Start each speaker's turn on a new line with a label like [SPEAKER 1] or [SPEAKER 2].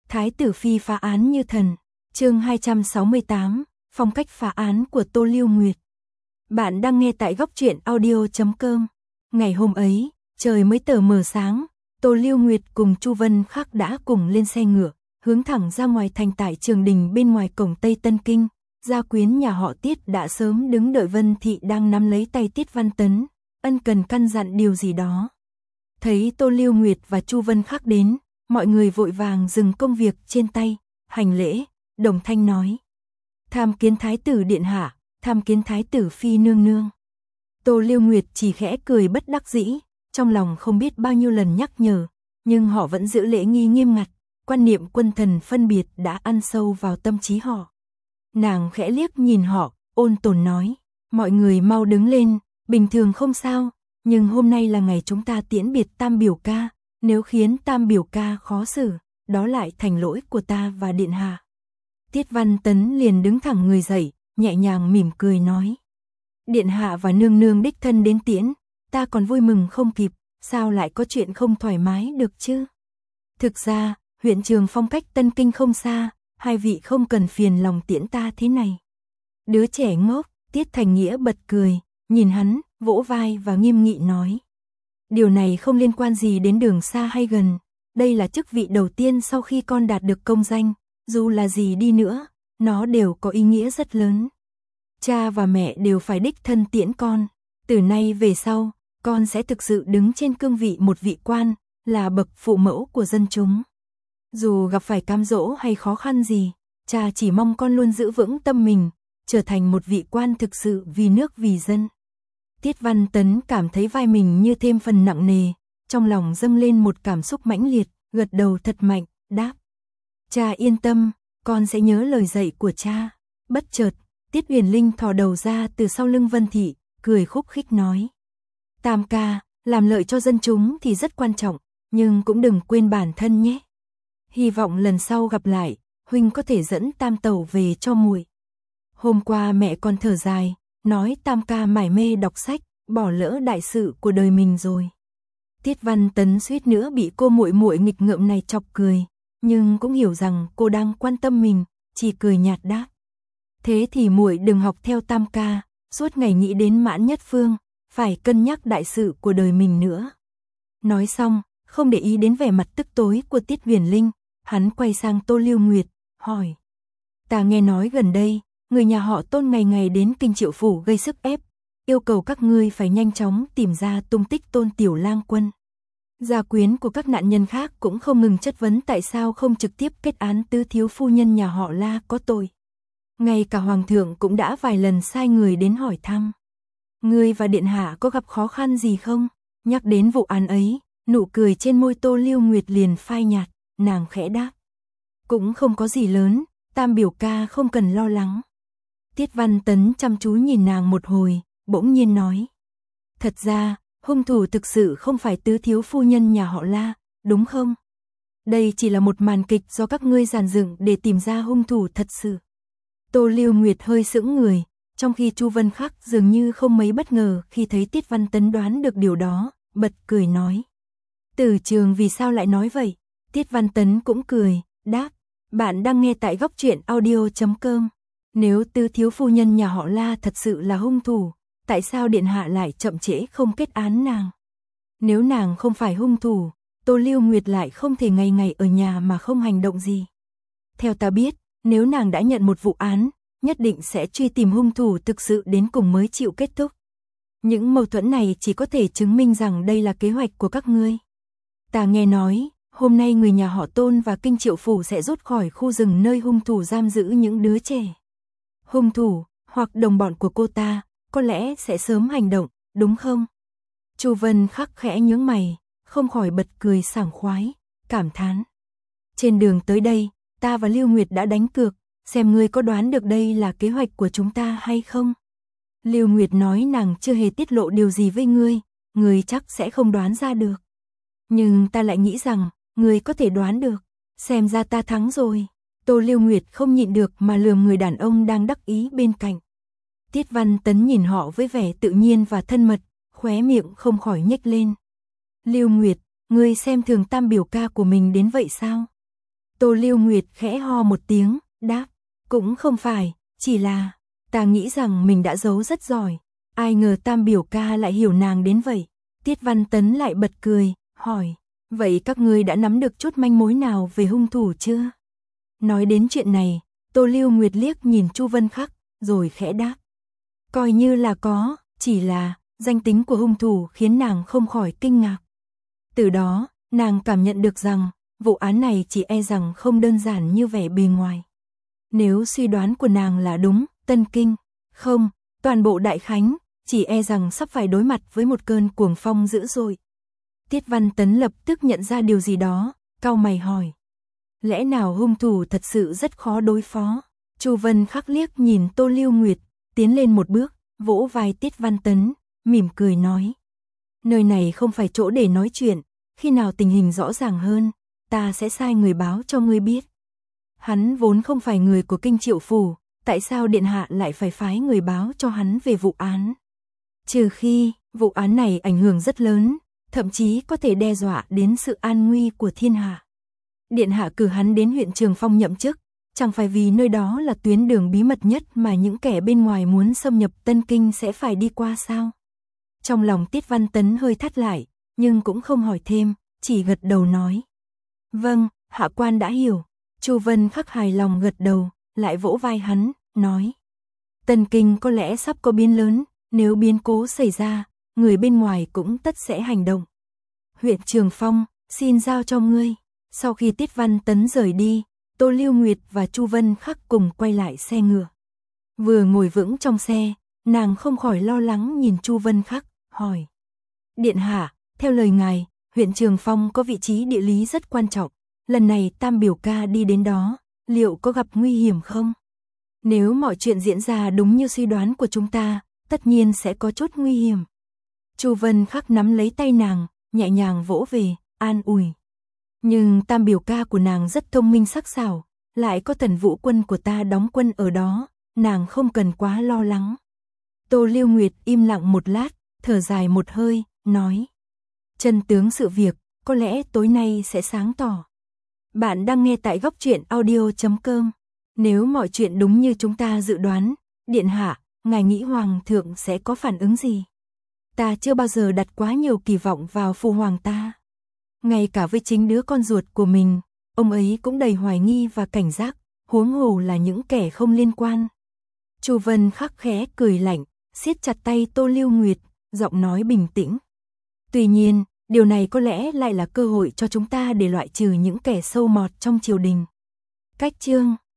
[SPEAKER 1] Thái tử phi phá án như thần. Chương 268, phong cách phá án của Tô Lưu Nguyệt. Bạn đang nghe tại góc truyện audio.com. Ngày hôm ấy, trời mới tờ mờ sáng, Tô Lưu Nguyệt cùng Chu Vân Khắc đã cùng lên xe ngựa, hướng thẳng ra ngoài thành tại Trường Đình bên ngoài cổng Tây Tân Kinh. Gia quyến nhà họ Tiết đã sớm đứng đợi Vân Thị đang nắm lấy tay Tiết Văn Tấn, ân cần căn dặn điều gì đó. Thấy Tô Lưu Nguyệt và Chu Vân Khắc đến, mọi người vội vàng dừng công việc trên tay, hành lễ, đồng thanh nói: tham kiến Thái tử điện hạ, tham kiến Thái tử phi nương nương. Tô Lưu Nguyệt chỉ khẽ cười bất đắc dĩ, trong lòng không biết bao nhiêu lần nhắc nhở, nhưng họ vẫn giữ lễ nghi nghiêm ngặt, quan niệm quân thần phân biệt đã ăn sâu vào tâm trí họ. Nàng khẽ liếc nhìn họ, ôn tồn nói: mọi người mau đứng lên, bình thường không sao, nhưng hôm nay là ngày chúng ta tiễn biệt Tam biểu ca, nếu khiến Tam biểu ca khó xử, đó lại thành lỗi của ta và điện hạ. Tiết Văn Tấn liền đứng thẳng người dậy, nhẹ nhàng mỉm cười nói: điện hạ và nương nương đích thân đến tiễn, ta còn vui mừng không kịp, sao lại có chuyện không thoải mái được chứ? Thực ra, huyện Trường Phong cách Tân Kinh không xa, hai vị không cần phiền lòng tiễn ta thế này. Đứa trẻ ngốc, Tiết Thành Nghĩa bật cười, nhìn hắn, vỗ vai và nghiêm nghị nói: điều này không liên quan gì đến đường xa hay gần, đây là chức vị đầu tiên sau khi con đạt được công danh, dù là gì đi nữa, nó đều có ý nghĩa rất lớn. Cha và mẹ đều phải đích thân tiễn con, từ nay về sau, con sẽ thực sự đứng trên cương vị một vị quan, là bậc phụ mẫu của dân chúng. Dù gặp phải cám dỗ hay khó khăn gì, cha chỉ mong con luôn giữ vững tâm mình, trở thành một vị quan thực sự vì nước vì dân. Tiết Văn Tấn cảm thấy vai mình như thêm phần nặng nề, trong lòng dâng lên một cảm xúc mãnh liệt, gật đầu thật mạnh, đáp: cha yên tâm, con sẽ nhớ lời dạy của cha. Bất chợt, Tiết Uyển Linh thò đầu ra từ sau lưng Vân Thị, cười khúc khích nói: Tam ca, làm lợi cho dân chúng thì rất quan trọng, nhưng cũng đừng quên bản thân nhé. Hy vọng lần sau gặp lại, huynh có thể dẫn Tam tẩu về cho muội. Hôm qua mẹ con thở dài, nói Tam ca mải mê đọc sách, bỏ lỡ đại sự của đời mình rồi. Tiết Văn Tấn suýt nữa bị cô muội muội nghịch ngợm này chọc cười, nhưng cũng hiểu rằng cô đang quan tâm mình, chỉ cười nhạt đáp: thế thì muội đừng học theo Tam ca, suốt ngày nghĩ đến Mãn Nhất Phương, phải cân nhắc đại sự của đời mình nữa. Nói xong, không để ý đến vẻ mặt tức tối của Tiết Uyển Linh, hắn quay sang Tô Lưu Nguyệt, hỏi: ta nghe nói gần đây, người nhà họ Tôn ngày ngày đến Kinh Triệu phủ gây sức ép, yêu cầu các ngươi phải nhanh chóng tìm ra tung tích Tôn tiểu lang quân. Gia quyến của các nạn nhân khác cũng không ngừng chất vấn tại sao không trực tiếp kết án tứ thiếu phu nhân nhà họ La có tội. Ngay cả hoàng thượng cũng đã vài lần sai người đến hỏi thăm. Ngươi và điện hạ có gặp khó khăn gì không? Nhắc đến vụ án ấy, nụ cười trên môi Tô Lưu Nguyệt liền phai nhạt, nàng khẽ đáp: cũng không có gì lớn, Tam biểu ca không cần lo lắng. Tiết Văn Tấn chăm chú nhìn nàng một hồi, bỗng nhiên nói: thật ra, hung thủ thực sự không phải tứ thiếu phu nhân nhà họ La, đúng không? Đây chỉ là một màn kịch do các ngươi dàn dựng để tìm ra hung thủ thật sự. Tô Lưu Nguyệt hơi sững người, trong khi Chu Vân Khắc dường như không mấy bất ngờ khi thấy Tiết Văn Tấn đoán được điều đó, bật cười nói: Tử Trường vì sao lại nói vậy? Tiết Văn Tấn cũng cười, đáp: bạn đang nghe tại góc truyện audio.com. Nếu tứ thiếu phu nhân nhà họ La thật sự là hung thủ, tại sao điện hạ lại chậm trễ không kết án nàng? Nếu nàng không phải hung thủ, Tô Lưu Nguyệt lại không thể ngày ngày ở nhà mà không hành động gì. Theo ta biết, nếu nàng đã nhận một vụ án, nhất định sẽ truy tìm hung thủ thực sự đến cùng mới chịu kết thúc. Những mâu thuẫn này chỉ có thể chứng minh rằng đây là kế hoạch của các ngươi. Ta nghe nói, hôm nay người nhà họ Tôn và Kinh Triệu phủ sẽ rút khỏi khu rừng nơi hung thủ giam giữ những đứa trẻ. Hung thủ, hoặc đồng bọn của cô ta, có lẽ sẽ sớm hành động, đúng không? Chu Vân Khắc khẽ nhướng mày, không khỏi bật cười sảng khoái, cảm thán: trên đường tới đây, ta và Lưu Nguyệt đã đánh cược, xem ngươi có đoán được đây là kế hoạch của chúng ta hay không? Lưu Nguyệt nói nàng chưa hề tiết lộ điều gì với ngươi chắc sẽ không đoán ra được. Nhưng ta lại nghĩ rằng, ngươi có thể đoán được, xem ra ta thắng rồi. Tô Lưu Nguyệt không nhịn được mà lườm người đàn ông đang đắc ý bên cạnh. Tiết Văn Tấn nhìn họ với vẻ tự nhiên và thân mật, khóe miệng không khỏi nhếch lên. Lưu Nguyệt, ngươi xem thường Tam biểu ca của mình đến vậy sao? Tô Lưu Nguyệt khẽ ho một tiếng, đáp, cũng không phải, chỉ là, ta nghĩ rằng mình đã giấu rất giỏi, ai ngờ Tam biểu ca lại hiểu nàng đến vậy. Tiết Văn Tấn lại bật cười, hỏi, vậy các ngươi đã nắm được chút manh mối nào về hung thủ chưa? Nói đến chuyện này, Tô Lưu Nguyệt liếc nhìn Chu Vân Khắc, rồi khẽ đáp, coi như là có, chỉ là, danh tính của hung thủ khiến nàng không khỏi kinh ngạc. Từ đó, nàng cảm nhận được rằng, vụ án này chỉ e rằng không đơn giản như vẻ bề ngoài. Nếu suy đoán của nàng là đúng, Tân Kinh, không, toàn bộ Đại Khánh, chỉ e rằng sắp phải đối mặt với một cơn cuồng phong dữ dội. Tiết Văn Tấn lập tức nhận ra điều gì đó, cau mày hỏi. Lẽ nào hung thủ thật sự rất khó đối phó? Chu Vân Khắc liếc nhìn Tô Lưu Nguyệt, tiến lên một bước, vỗ vai Tiết Văn Tấn, mỉm cười nói. Nơi này không phải chỗ để nói chuyện, khi nào tình hình rõ ràng hơn, ta sẽ sai người báo cho ngươi biết. Hắn vốn không phải người của Kinh Triệu Phủ, tại sao Điện Hạ lại phải phái người báo cho hắn về vụ án? Trừ khi, vụ án này ảnh hưởng rất lớn, thậm chí có thể đe dọa đến sự an nguy của thiên hạ. Điện Hạ cử hắn đến huyện Trường Phong nhậm chức, chẳng phải vì nơi đó là tuyến đường bí mật nhất mà những kẻ bên ngoài muốn xâm nhập Tân Kinh sẽ phải đi qua sao? Trong lòng Tiết Văn Tấn hơi thắt lại, nhưng cũng không hỏi thêm, chỉ gật đầu nói. Vâng, hạ quan đã hiểu. Chu Vân Khắc hài lòng gật đầu, lại vỗ vai hắn, nói. Tân Kinh có lẽ sắp có biến lớn, nếu biến cố xảy ra, người bên ngoài cũng tất sẽ hành động. Huyện Trường Phong, xin giao cho ngươi. Sau khi Tiết Văn Tấn rời đi, Tô Lưu Nguyệt và Chu Vân Khắc cùng quay lại xe ngựa. Vừa ngồi vững trong xe, nàng không khỏi lo lắng nhìn Chu Vân Khắc, hỏi. Điện hạ, theo lời ngài, huyện Trường Phong có vị trí địa lý rất quan trọng. Lần này Tam biểu ca đi đến đó, liệu có gặp nguy hiểm không? Nếu mọi chuyện diễn ra đúng như suy đoán của chúng ta, tất nhiên sẽ có chút nguy hiểm. Chu Vân Khắc nắm lấy tay nàng, nhẹ nhàng vỗ về, an ủi. Nhưng Tam biểu ca của nàng rất thông minh sắc sảo, lại có Thần Vũ quân của ta đóng quân ở đó, nàng không cần quá lo lắng. Tô Lưu Nguyệt im lặng một lát, thở dài một hơi, nói. Chân tướng sự việc, có lẽ tối nay sẽ sáng tỏ. Bạn đang nghe tại góc truyện audio.com. Nếu mọi chuyện đúng như chúng ta dự đoán, Điện Hạ, ngài nghĩ Hoàng thượng sẽ có phản ứng gì? Ta chưa bao giờ đặt quá nhiều kỳ vọng vào Phụ Hoàng ta. Ngay cả với chính đứa con ruột của mình, ông ấy cũng đầy hoài nghi và cảnh giác, huống hồ là những kẻ không liên quan. Chu Vân Khắc khẽ cười lạnh, siết chặt tay Tô Lưu Nguyệt, giọng nói bình tĩnh. Tuy nhiên, điều này có lẽ lại là cơ hội cho chúng ta để loại trừ những kẻ sâu mọt trong triều đình. Cách chương